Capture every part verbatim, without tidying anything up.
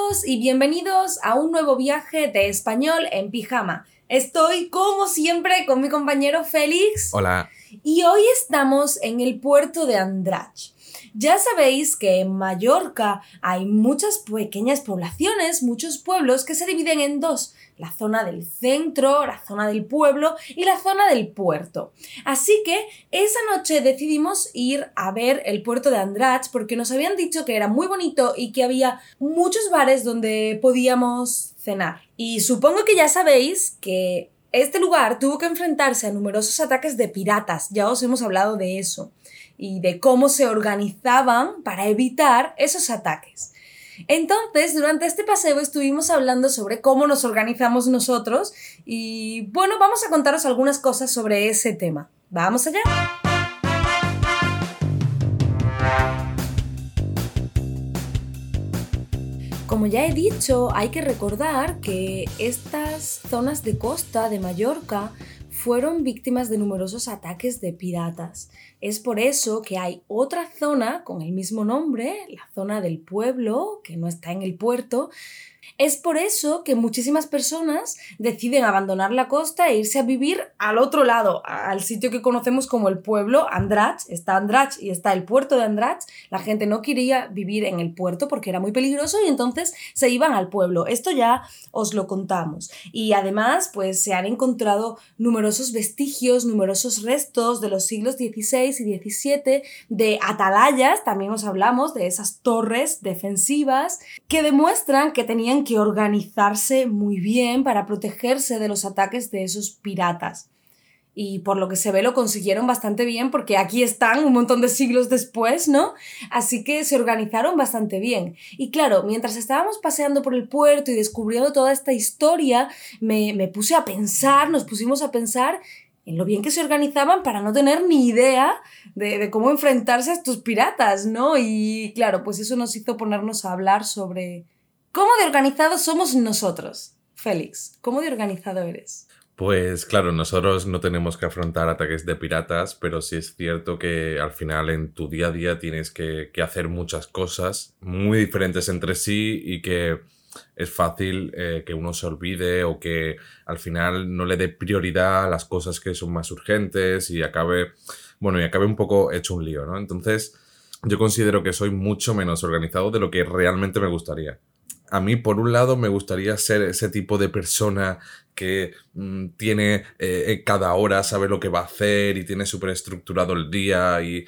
todos y bienvenidos a un nuevo viaje de español en pijama. Estoy, como siempre, con mi compañero Félix. Hola. Y hoy estamos en el puerto de Andratx. Ya sabéis que en Mallorca hay muchas pequeñas poblaciones, muchos pueblos que se dividen en dos, la zona del centro, la zona del pueblo y la zona del puerto. Así que esa noche decidimos ir a ver el puerto de Andratx porque nos habían dicho que era muy bonito y que había muchos bares donde podíamos cenar. Y supongo que ya sabéis que este lugar tuvo que enfrentarse a numerosos ataques de piratas, ya os hemos hablado de eso, y de cómo se organizaban para evitar esos ataques. Entonces, durante este paseo estuvimos hablando sobre cómo nos organizamos nosotros y, bueno, vamos a contaros algunas cosas sobre ese tema. ¿Vamos allá? Como ya he dicho, hay que recordar que estas zonas de costa de Mallorca fueron víctimas de numerosos ataques de piratas. Es por eso que hay otra zona con el mismo nombre, la zona del pueblo, que no está en el puerto. Es por eso que muchísimas personas deciden abandonar la costa e irse a vivir al otro lado, al sitio que conocemos como el pueblo, Andratx. Está Andratx y está el puerto de Andratx. La gente no quería vivir en el puerto porque era muy peligroso y entonces se iban al pueblo. Esto ya os lo contamos. Y además, pues se han encontrado numerosos vestigios, numerosos restos de los siglos dieciséis y diecisiete, de atalayas, también os hablamos de esas torres defensivas, que demuestran que tenían que organizarse muy bien para protegerse de los ataques de esos piratas. Y por lo que se ve lo consiguieron bastante bien porque aquí están un montón de siglos después, ¿no? Así que se organizaron bastante bien. Y claro, mientras estábamos paseando por el puerto y descubriendo toda esta historia, me, me puse a pensar, nos pusimos a pensar en lo bien que se organizaban para no tener ni idea de, de cómo enfrentarse a estos piratas, ¿no? Y claro, pues eso nos hizo ponernos a hablar sobre ¿cómo de organizados somos nosotros? Félix, ¿cómo de organizado eres? Pues claro, nosotros no tenemos que afrontar ataques de piratas, pero sí es cierto que al final en tu día a día tienes que, que hacer muchas cosas muy diferentes entre sí y que es fácil eh, que uno se olvide o que al final no le dé prioridad a las cosas que son más urgentes y acabe, bueno, y acabe un poco hecho un lío, ¿no? Entonces, yo considero que soy mucho menos organizado de lo que realmente me gustaría. A mí, por un lado, me gustaría ser ese tipo de persona que mmm, tiene eh, cada hora, sabe lo que va a hacer y tiene súper estructurado el día y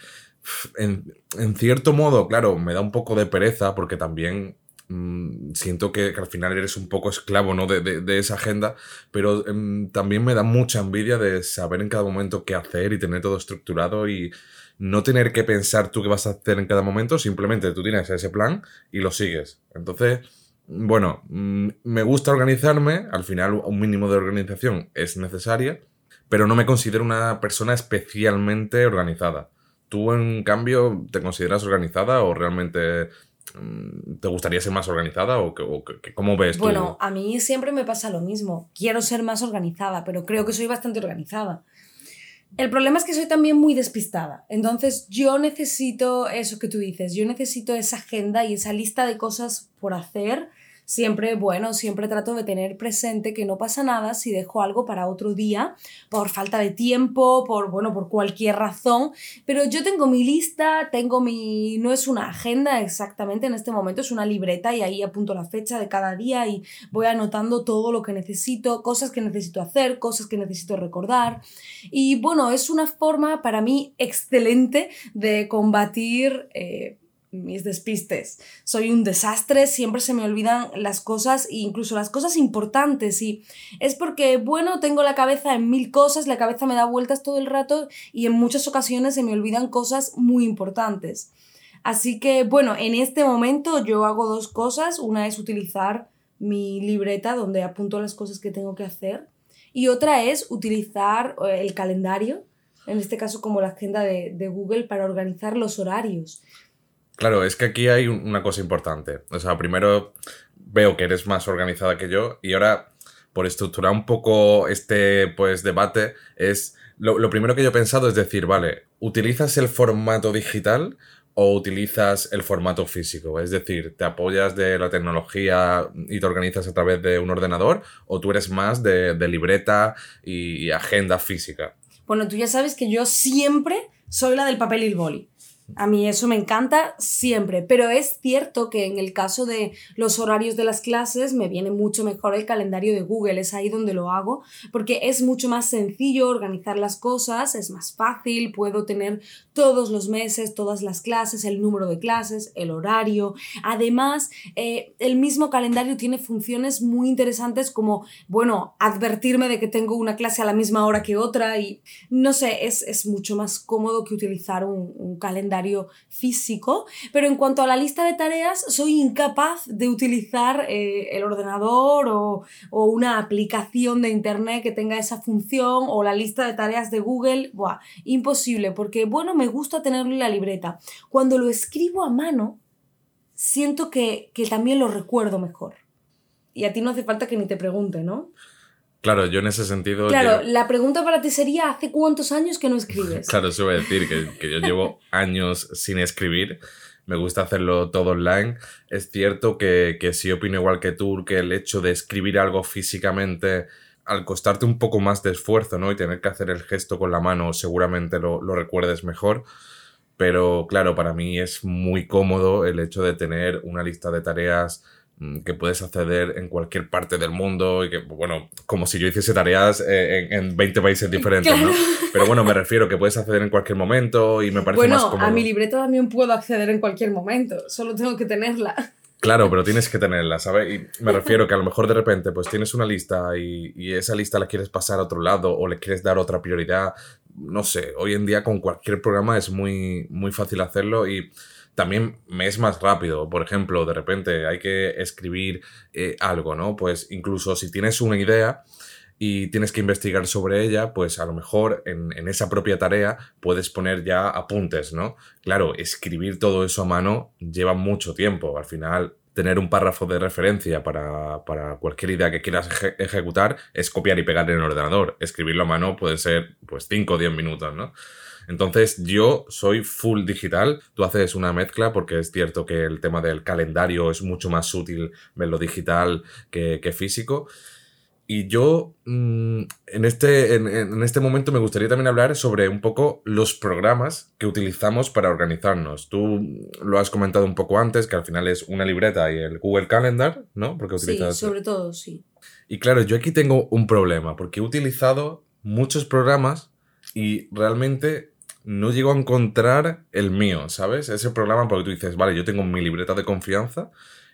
en, en cierto modo, claro, me da un poco de pereza porque también mmm, siento que, que al final eres un poco esclavo, ¿no? de, de, de esa agenda, pero mmm, también me da mucha envidia de saber en cada momento qué hacer y tener todo estructurado y no tener que pensar tú qué vas a hacer en cada momento, simplemente tú tienes ese plan y lo sigues. Entonces, bueno, me gusta organizarme, al final un mínimo de organización es necesaria, pero no me considero una persona especialmente organizada. ¿Tú, en cambio, te consideras organizada o realmente te gustaría ser más organizada o, o cómo ves tú? Bueno, a mí siempre me pasa lo mismo. Quiero ser más organizada, pero creo que soy bastante organizada. El problema es que soy también muy despistada. Entonces yo necesito eso que tú dices. Yo necesito esa agenda y esa lista de cosas por hacer. Siempre, bueno, siempre trato de tener presente que no pasa nada si dejo algo para otro día, por falta de tiempo, por, bueno, por cualquier razón. Pero yo tengo mi lista, tengo mi... no es una agenda exactamente en este momento, es una libreta y ahí apunto la fecha de cada día y voy anotando todo lo que necesito, cosas que necesito hacer, cosas que necesito recordar. Y bueno, es una forma para mí excelente de combatir Eh, mis despistes. Soy un desastre, siempre se me olvidan las cosas e incluso las cosas importantes y es porque, bueno, tengo la cabeza en mil cosas, la cabeza me da vueltas todo el rato y en muchas ocasiones se me olvidan cosas muy importantes. Así que, bueno, en este momento yo hago dos cosas. Una es utilizar mi libreta donde apunto las cosas que tengo que hacer y otra es utilizar el calendario, en este caso como la agenda de, de Google, para organizar los horarios. Claro, es que aquí hay una cosa importante. O sea, primero veo que eres más organizada que yo y ahora, por estructurar un poco este pues debate, es lo, lo primero que yo he pensado es decir, vale, ¿utilizas el formato digital o utilizas el formato físico? Es decir, ¿te apoyas de la tecnología y te organizas a través de un ordenador o tú eres más de, de libreta y agenda física? Bueno, tú ya sabes que yo siempre soy la del papel y el boli. A mí eso me encanta siempre, pero es cierto que en el caso de los horarios de las clases me viene mucho mejor el calendario de Google, es ahí donde lo hago, porque es mucho más sencillo organizar las cosas, es más fácil, puedo tener todos los meses, todas las clases, el número de clases, el horario. Además, eh, el mismo calendario tiene funciones muy interesantes como, bueno, advertirme de que tengo una clase a la misma hora que otra y, no sé, es, es mucho más cómodo que utilizar un, un calendario físico, pero en cuanto a la lista de tareas soy incapaz de utilizar eh, el ordenador o, o una aplicación de internet que tenga esa función o la lista de tareas de Google. Buah, imposible, porque bueno, me gusta tenerlo en la libreta. Cuando lo escribo a mano siento que, que también lo recuerdo mejor. Y a ti no hace falta que ni te pregunte, ¿no? Claro, yo en ese sentido... Claro, yo... la pregunta para ti sería, ¿hace cuántos años que no escribes? Claro, eso voy a decir, que, que yo llevo años sin escribir, me gusta hacerlo todo online. Es cierto que, que sí opino igual que tú, que el hecho de escribir algo físicamente, al costarte un poco más de esfuerzo, ¿no? Y tener que hacer el gesto con la mano, seguramente lo, lo recuerdes mejor. Pero claro, para mí es muy cómodo el hecho de tener una lista de tareas que puedes acceder en cualquier parte del mundo y que, bueno, como si yo hiciese tareas en, en veinte países diferentes, claro, ¿no? Pero bueno, me refiero que puedes acceder en cualquier momento y me parece bueno, más cómodo. Bueno, a mi libreta también puedo acceder en cualquier momento, solo tengo que tenerla. Claro, pero tienes que tenerla, ¿sabes? Y me refiero que a lo mejor de repente pues tienes una lista y, y esa lista la quieres pasar a otro lado o le quieres dar otra prioridad. No sé, hoy en día con cualquier programa es muy, muy fácil hacerlo y también me es más rápido. Por ejemplo, de repente hay que escribir eh, algo, ¿no? Pues incluso si tienes una idea y tienes que investigar sobre ella, pues a lo mejor en, en esa propia tarea puedes poner ya apuntes, ¿no? Claro, escribir todo eso a mano lleva mucho tiempo. Al final, tener un párrafo de referencia para, para cualquier idea que quieras eje- ejecutar es copiar y pegar en el ordenador. Escribirlo a mano puede ser pues cinco o diez minutos, ¿no? Entonces yo soy full digital, tú haces una mezcla porque es cierto que el tema del calendario es mucho más útil verlo digital que, que físico. Y yo mmm, en, este, en, en este momento me gustaría también hablar sobre un poco los programas que utilizamos para organizarnos. Tú lo has comentado un poco antes, que al final es una libreta y el Google Calendar, ¿no? Porque utilizas... Sí, sobre todo, sí. Y claro, yo aquí tengo un problema porque he utilizado muchos programas y realmente no llego a encontrar el mío, ¿sabes? Ese programa porque tú dices, vale, yo tengo mi libreta de confianza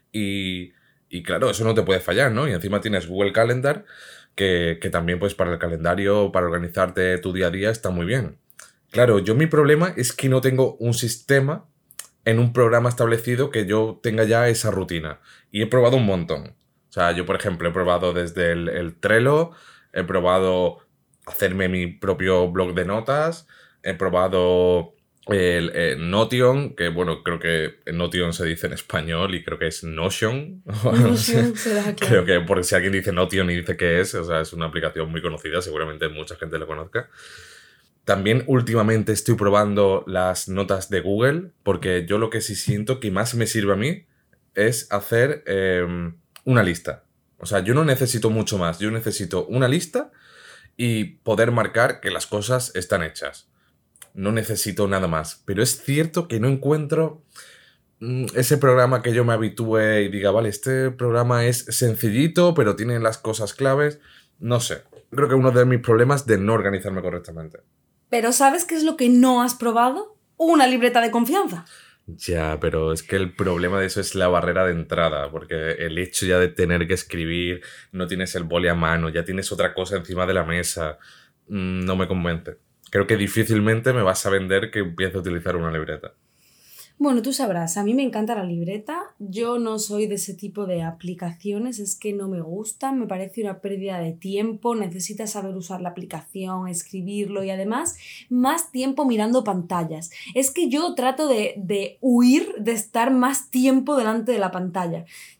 y, y claro, eso no te puede fallar, ¿no? Y encima tienes Google Calendar, que, que también pues para el calendario, para organizarte tu día a día está muy bien. Claro, yo mi problema es que no tengo un sistema en un programa establecido que yo tenga ya esa rutina. Y he probado un montón. O sea, yo por ejemplo he probado desde el, el Trello, he probado hacerme mi propio blog de notas, he probado el, el Notion, que bueno, creo que Notion se dice en español y creo que es Notion. Notion será, claro. Creo que por si alguien dice Notion y dice qué es, o sea, es una aplicación muy conocida, seguramente mucha gente la conozca. También últimamente estoy probando las notas de Google, porque yo lo que sí siento que más me sirve a mí es hacer eh, una lista. O sea, yo no necesito mucho más, yo necesito una lista y poder marcar que las cosas están hechas. No necesito nada más. Pero es cierto que no encuentro mmm, ese programa que yo me habitúe y diga, vale, este programa es sencillito, pero tiene las cosas claves. No sé. Creo que uno de mis problemas es de no organizarme correctamente. Pero ¿sabes qué es lo que no has probado? Una libreta de confianza. Ya, pero es que el problema de eso es la barrera de entrada, porque el hecho ya de tener que escribir, no tienes el boli a mano, ya tienes otra cosa encima de la mesa, mmm, no me convence. Creo que difícilmente me vas a vender que empiece a utilizar una libreta. Bueno, tú sabrás, a mí me encanta la libreta, yo no soy de ese tipo de aplicaciones, es que no me gustan, me parece una pérdida de tiempo, necesitas saber usar la aplicación, escribirlo y además más tiempo mirando pantallas. Es que yo trato de, de huir de estar más tiempo delante de la pantalla.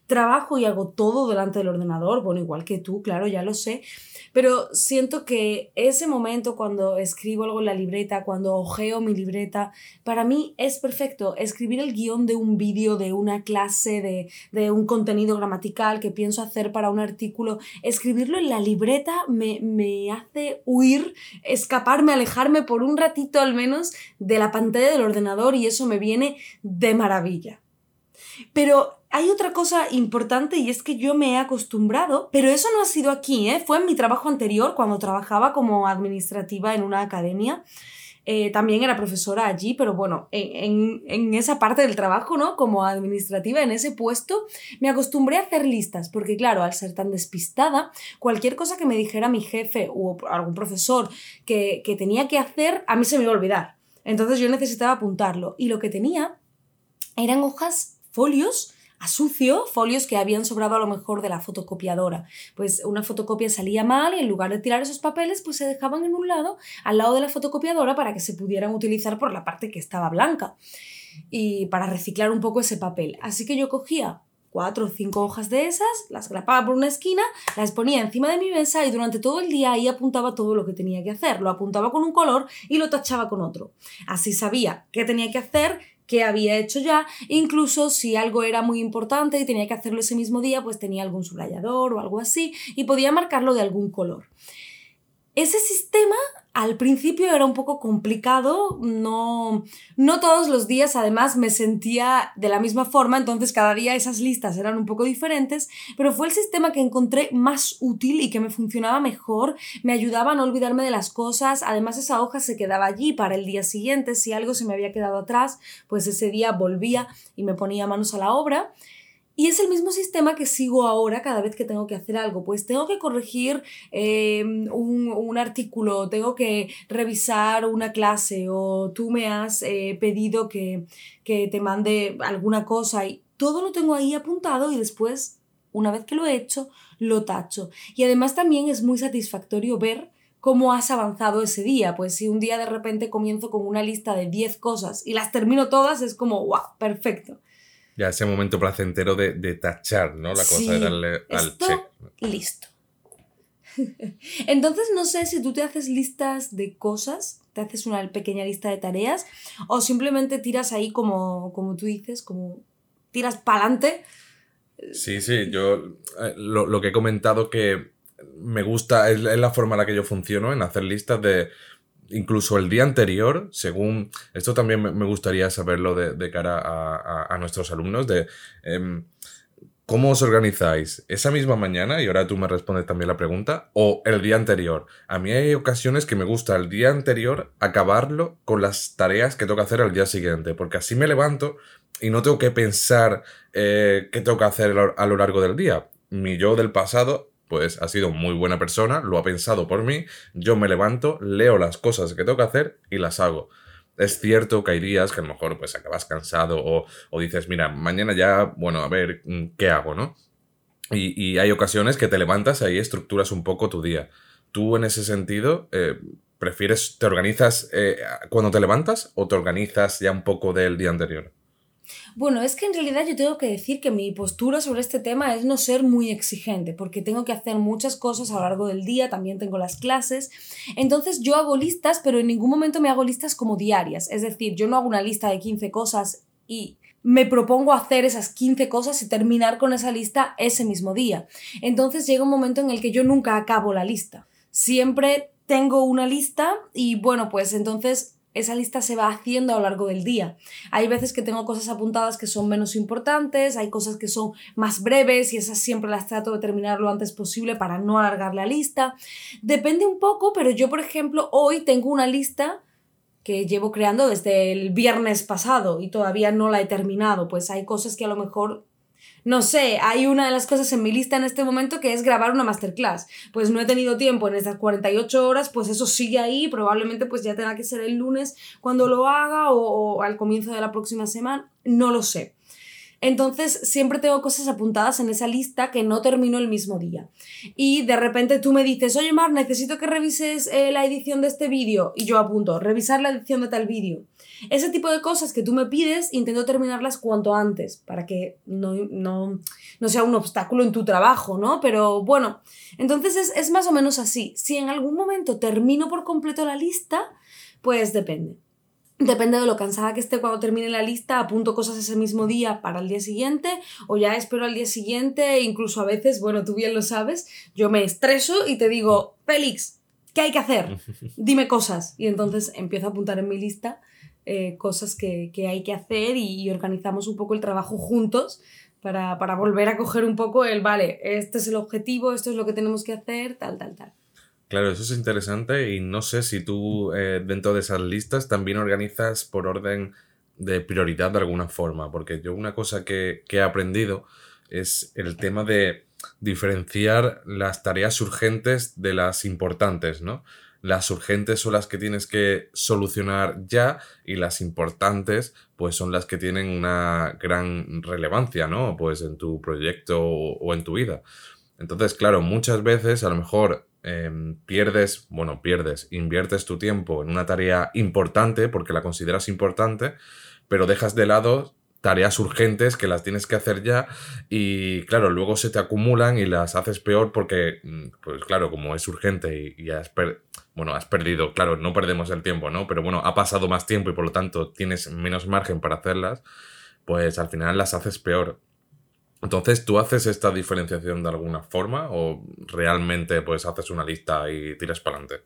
trabajo y hago todo delante del ordenador, bueno, igual que tú, claro, ya lo sé, pero siento que ese momento cuando escribo algo en la libreta, cuando hojeo mi libreta, para mí es perfecto. Escribir el guión de un vídeo, de una clase, de, de un contenido gramatical que pienso hacer para un artículo, escribirlo en la libreta me, me hace huir, escaparme, alejarme por un ratito al menos de la pantalla del ordenador y eso me viene de maravilla. Pero hay otra cosa importante y es que yo me he acostumbrado, pero eso no ha sido aquí, ¿eh? Fue en mi trabajo anterior, cuando trabajaba como administrativa en una academia. Eh, también era profesora allí, pero bueno, en, en, en esa parte del trabajo, ¿no? Como administrativa, en ese puesto, me acostumbré a hacer listas, porque claro, al ser tan despistada, cualquier cosa que me dijera mi jefe o algún profesor que, que tenía que hacer, a mí se me iba a olvidar. Entonces yo necesitaba apuntarlo. Y lo que tenía eran hojas, folios a sucio, folios que habían sobrado a lo mejor de la fotocopiadora. Pues una fotocopia salía mal y en lugar de tirar esos papeles, pues se dejaban en un lado, al lado de la fotocopiadora, para que se pudieran utilizar por la parte que estaba blanca y para reciclar un poco ese papel. Así que yo cogía cuatro o cinco hojas de esas, las grapaba por una esquina, las ponía encima de mi mesa y durante todo el día ahí apuntaba todo lo que tenía que hacer. Lo apuntaba con un color y lo tachaba con otro. Así sabía qué tenía que hacer, qué había hecho ya, incluso si algo era muy importante y tenía que hacerlo ese mismo día, pues tenía algún subrayador o algo así y podía marcarlo de algún color. Ese sistema al principio era un poco complicado, no, no todos los días además me sentía de la misma forma, entonces cada día esas listas eran un poco diferentes, pero fue el sistema que encontré más útil y que me funcionaba mejor, me ayudaba a no olvidarme de las cosas, además esa hoja se quedaba allí para el día siguiente, si algo se me había quedado atrás, pues ese día volvía y me ponía manos a la obra. Y es el mismo sistema que sigo ahora cada vez que tengo que hacer algo. Pues tengo que corregir eh, un, un artículo, tengo que revisar una clase o tú me has eh, pedido que, que te mande alguna cosa y todo lo tengo ahí apuntado y después, una vez que lo he hecho, lo tacho. Y además también es muy satisfactorio ver cómo has avanzado ese día. Pues si un día de repente comienzo con una lista de diez cosas y las termino todas, es como ¡wow! Perfecto. Ya ese momento placentero de, de tachar, ¿no? La Sí, cosa de darle al esto, check. listo. Entonces no sé si tú te haces listas de cosas, te haces una pequeña lista de tareas o simplemente tiras ahí como, como tú dices, como tiras pa'lante. Sí, sí, yo eh, lo, lo que he comentado que me gusta, es, es la forma en la que yo funciono en hacer listas de incluso el día anterior, según... Esto también me gustaría saberlo de, de cara a, a, a nuestros alumnos, de eh, cómo os organizáis esa misma mañana, y ahora tú me respondes también la pregunta, o el día anterior. A mí hay ocasiones que me gusta el día anterior acabarlo con las tareas que tengo que hacer al día siguiente, porque así me levanto y no tengo que pensar eh, qué tengo que hacer a lo largo del día. Mi yo del pasado pues ha sido muy buena persona, lo ha pensado por mí, yo me levanto, leo las cosas que tengo que hacer y las hago. Es cierto que hay días que a lo mejor pues acabas cansado o, o dices, mira, mañana ya, bueno, a ver, ¿qué hago, no? Y, y hay ocasiones que te levantas y ahí estructuras un poco tu día. Tú en ese sentido, eh, ¿prefieres, te organizas eh, cuando te levantas o te organizas ya un poco del día anterior? Bueno, es que en realidad yo tengo que decir que mi postura sobre este tema es no ser muy exigente, porque tengo que hacer muchas cosas a lo largo del día, también tengo las clases, entonces yo hago listas, pero en ningún momento me hago listas como diarias, es decir, yo no hago una lista de quince cosas y me propongo hacer esas quince cosas y terminar con esa lista ese mismo día. Entonces llega un momento en el que yo nunca acabo la lista, siempre tengo una lista y bueno, pues entonces esa lista se va haciendo a lo largo del día. Hay veces que tengo cosas apuntadas que son menos importantes, hay cosas que son más breves y esas siempre las trato de terminar lo antes posible para no alargar la lista. Depende un poco, pero yo, por ejemplo, hoy tengo una lista que llevo creando desde el viernes pasado y todavía no la he terminado. Pues hay cosas que a lo mejor... No sé, hay una de las cosas en mi lista en este momento que es grabar una masterclass. Pues no he tenido tiempo en estas cuarenta y ocho horas, pues eso sigue ahí, probablemente pues ya tenga que ser el lunes cuando lo haga o, o al comienzo de la próxima semana, no lo sé. Entonces siempre tengo cosas apuntadas en esa lista que no termino el mismo día. Y de repente tú me dices, oye Mar, necesito que revises eh, la edición de este vídeo. Y yo apunto, revisar la edición de tal vídeo. Ese tipo de cosas que tú me pides, intento terminarlas cuanto antes, para que no, no, no sea un obstáculo en tu trabajo, ¿no? Pero bueno, entonces es, es más o menos así. Si en algún momento termino por completo la lista, pues depende. Depende de lo cansada que esté cuando termine la lista, apunto cosas ese mismo día para el día siguiente, o ya espero al día siguiente, incluso a veces, bueno, tú bien lo sabes, yo me estreso y te digo, Félix, ¿qué hay que hacer? Dime cosas. Y entonces empiezo a apuntar en mi lista eh, cosas que, que hay que hacer y, y organizamos un poco el trabajo juntos para, para volver a coger un poco el, vale, este es el objetivo, esto es lo que tenemos que hacer, tal, tal, tal. Claro, eso es interesante y no sé si tú eh, dentro de esas listas también organizas por orden de prioridad de alguna forma, porque yo una cosa que, que he aprendido es el tema de diferenciar las tareas urgentes de las importantes, ¿no? Las urgentes son las que tienes que solucionar ya y las importantes pues son las que tienen una gran relevancia, ¿no? Pues en tu proyecto o, o en tu vida. Entonces, claro, muchas veces a lo mejor eh, pierdes, bueno, pierdes, inviertes tu tiempo en una tarea importante porque la consideras importante, pero dejas de lado tareas urgentes que las tienes que hacer ya y, claro, luego se te acumulan y las haces peor porque, pues claro, como es urgente y, y has, per- bueno, has perdido, claro, no perdemos el tiempo, ¿no? Pero bueno, ha pasado más tiempo y por lo tanto tienes menos margen para hacerlas, pues al final las haces peor. Entonces, ¿tú haces esta diferenciación de alguna forma o realmente pues haces una lista y tiras para adelante?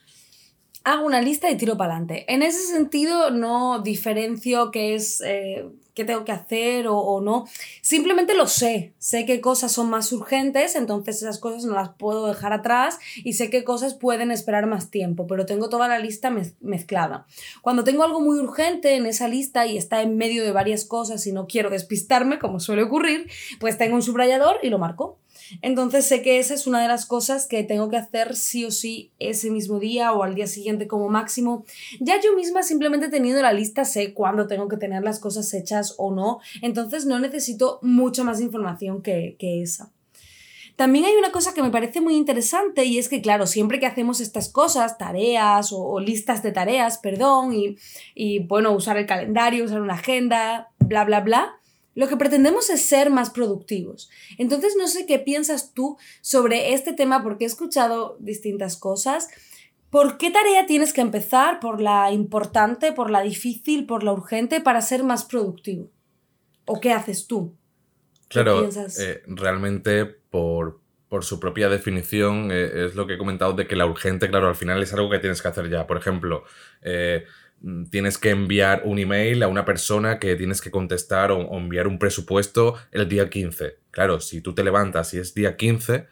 Hago una lista y tiro para adelante. En ese sentido no diferencio qué es, eh, qué tengo que hacer o, o no. Simplemente lo sé. Sé qué cosas son más urgentes, entonces esas cosas no las puedo dejar atrás y sé qué cosas pueden esperar más tiempo, pero tengo toda la lista mez- mezclada. Cuando tengo algo muy urgente en esa lista y está en medio de varias cosas y no quiero despistarme, como suele ocurrir, pues tengo un subrayador y lo marco. Entonces sé que esa es una de las cosas que tengo que hacer sí o sí ese mismo día o al día siguiente como máximo. Ya yo misma simplemente teniendo la lista sé cuándo tengo que tener las cosas hechas o no, entonces no necesito mucha más información que, que esa. También hay una cosa que me parece muy interesante y es que, claro, siempre que hacemos estas cosas, tareas o, o listas de tareas, perdón, y, y bueno, usar el calendario, usar una agenda, bla, bla, bla, lo que pretendemos es ser más productivos. Entonces, no sé qué piensas tú sobre este tema porque he escuchado distintas cosas. ¿Por qué tarea tienes que empezar? ¿Por la importante, por la difícil, por la urgente para ser más productivo? ¿O qué haces tú? ¿Qué Claro, piensas? eh, realmente por, por su propia definición eh, es lo que he comentado de que la urgente, claro, al final es algo que tienes que hacer ya. Por ejemplo, eh, mm, tienes que enviar un email a una persona que tienes que contestar o, o enviar un presupuesto el día quince. Claro, si tú te levantas y es día quince,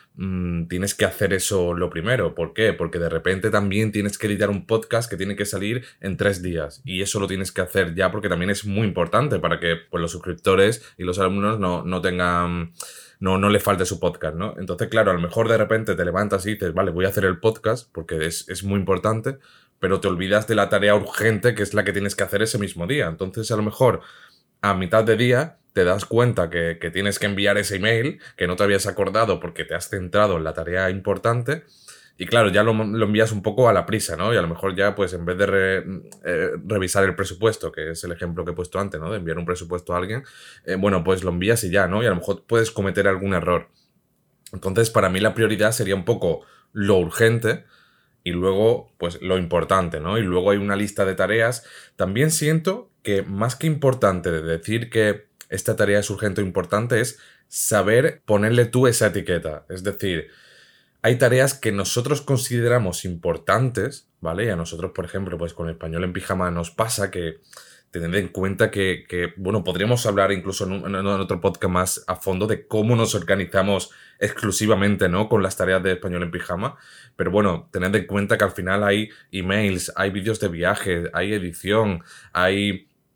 mm, tienes que hacer eso lo primero. ¿Por qué? Porque de repente también tienes que editar un podcast que tiene que salir en tres días. Y eso lo tienes que hacer ya porque también es muy importante para que pues, los suscriptores y los alumnos no, no tengan... No, no le falte su podcast, ¿no? Entonces, claro, a lo mejor de repente te levantas y dices, vale, voy a hacer el podcast porque es, es muy importante, pero te olvidas de la tarea urgente que es la que tienes que hacer ese mismo día. Entonces, a lo mejor a mitad de día te das cuenta que, que tienes que enviar ese email que no te habías acordado porque te has centrado en la tarea importante y claro, ya lo, lo envías un poco a la prisa, ¿no? Y a lo mejor ya pues en vez de re- eh, revisar el presupuesto, que es el ejemplo que he puesto antes, ¿no? De enviar un presupuesto a alguien, eh, bueno, pues lo envías y ya, ¿no? Y a lo mejor puedes cometer algún error. Entonces, para mí la prioridad sería un poco lo urgente y luego, pues, lo importante, ¿no? Y luego hay una lista de tareas. También siento que más que importante de decir que esta tarea es urgente o importante es saber ponerle tú esa etiqueta. Es decir, hay tareas que nosotros consideramos importantes, ¿vale? Y a nosotros, por ejemplo, pues con Español en Pijama nos pasa que tened en cuenta que, que, bueno, podríamos hablar incluso en, un, en otro podcast más a fondo de cómo nos organizamos exclusivamente, ¿no? Con las tareas de Español en Pijama. Pero bueno, tened en cuenta que al final hay emails, hay vídeos de viaje, hay edición, hay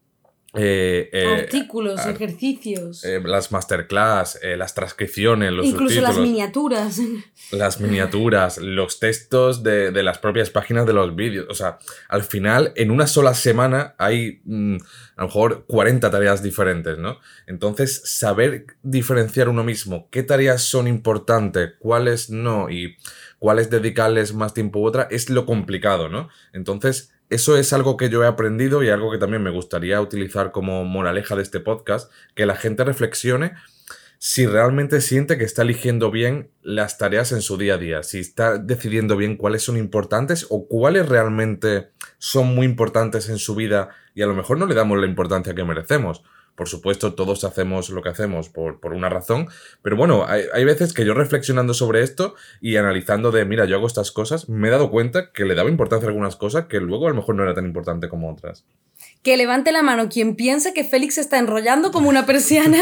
Eh, eh, Artículos, ar- ejercicios. eh, las masterclass, eh, las transcripciones, los Incluso las subtítulos, miniaturas. las miniaturas, los textos de, de las propias páginas de los vídeos. O sea, al final, en una sola semana hay mm, a lo mejor cuarenta tareas diferentes, ¿no? Entonces, saber diferenciar uno mismo qué tareas son importantes, cuáles no y cuáles dedicarles más tiempo u otra es lo complicado, ¿no? Entonces, eso es algo que yo he aprendido y algo que también me gustaría utilizar como moraleja de este podcast, que la gente reflexione si realmente siente que está eligiendo bien las tareas en su día a día, si está decidiendo bien cuáles son importantes o cuáles realmente son muy importantes en su vida y a lo mejor no le damos la importancia que merecemos. Por supuesto, todos hacemos lo que hacemos por, por una razón, pero bueno, hay, hay veces que yo reflexionando sobre esto y analizando de, mira, yo hago estas cosas, me he dado cuenta que le daba importancia a algunas cosas que luego a lo mejor no era tan importante como otras. Que levante la mano quien piense que Félix se está enrollando como una persiana.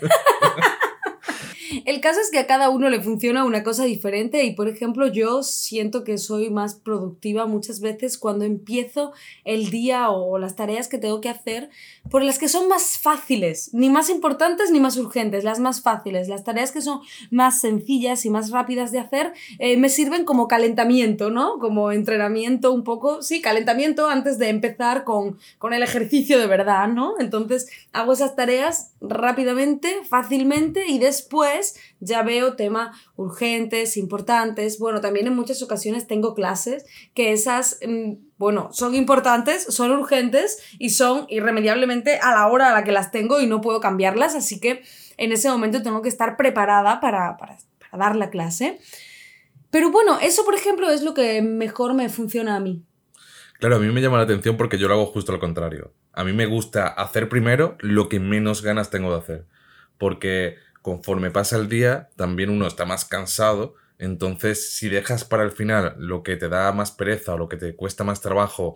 El caso es que a cada uno le funciona una cosa diferente y, por ejemplo, yo siento que soy más productiva muchas veces cuando empiezo el día o las tareas que tengo que hacer por las que son más fáciles, ni más importantes ni más urgentes, las más fáciles, las tareas que son más sencillas y más rápidas de hacer eh, me sirven como calentamiento, ¿no? Como entrenamiento un poco, sí, calentamiento antes de empezar con, con el ejercicio de verdad, ¿no? Entonces hago esas tareas rápidamente, fácilmente y después ya veo temas urgentes, importantes. Bueno, también en muchas ocasiones tengo clases que esas, bueno, son importantes, son urgentes y son irremediablemente a la hora a la que las tengo y no puedo cambiarlas, así que en ese momento tengo que estar preparada para, para, para dar la clase. Pero bueno, eso por ejemplo es lo que mejor me funciona a mí. Claro, a mí me llama la atención porque yo lo hago justo al contrario. A mí me gusta hacer primero lo que menos ganas tengo de hacer. Porque conforme pasa el día, también uno está más cansado. Entonces, si dejas para el final lo que te da más pereza o lo que te cuesta más trabajo,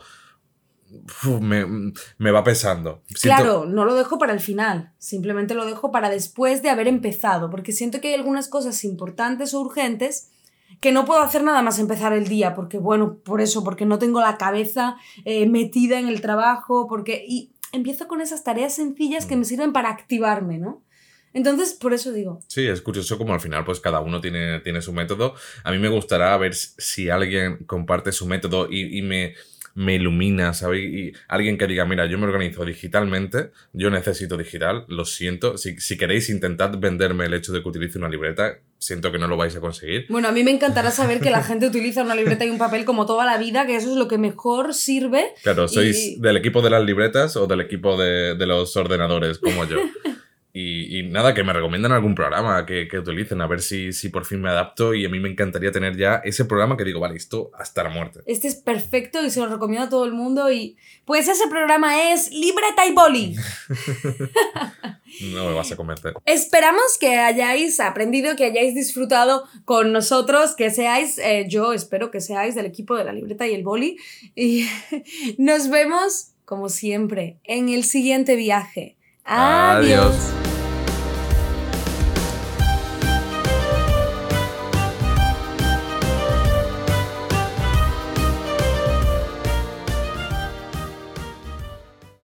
uf, me, me va pesando. Siento... Claro, no lo dejo para el final. Simplemente lo dejo para después de haber empezado. Porque siento que hay algunas cosas importantes o urgentes que no puedo hacer nada más empezar el día, porque bueno, por eso, porque no tengo la cabeza eh, metida en el trabajo, porque... Y empiezo con esas tareas sencillas que me sirven para activarme, ¿no? Entonces, por eso digo. Sí, es curioso como al final pues cada uno tiene, tiene su método. A mí me gustará ver si alguien comparte su método y, y me... me ilumina, ¿sabes? Y alguien que diga, mira, yo me organizo digitalmente, yo necesito digital, lo siento. Si, si queréis intentad venderme el hecho de que utilice una libreta, siento que no lo vais a conseguir. Bueno, a mí me encantará saber que la gente utiliza una libreta y un papel como toda la vida, que eso es lo que mejor sirve. Claro, ¿sois y... del equipo de las libretas o del equipo de, de los ordenadores, como yo? Y, y nada, que me recomiendan algún programa que, que utilicen, a ver si, si por fin me adapto y a mí me encantaría tener ya ese programa que digo, vale, esto hasta la muerte. Este es perfecto y se lo recomiendo a todo el mundo y pues ese programa es Libreta y Boli. No me vas a convencer. Esperamos que hayáis aprendido, que hayáis disfrutado con nosotros, que seáis, eh, yo espero que seáis del equipo de la libreta y el boli y nos vemos, como siempre, en el siguiente viaje. Adiós. Adiós.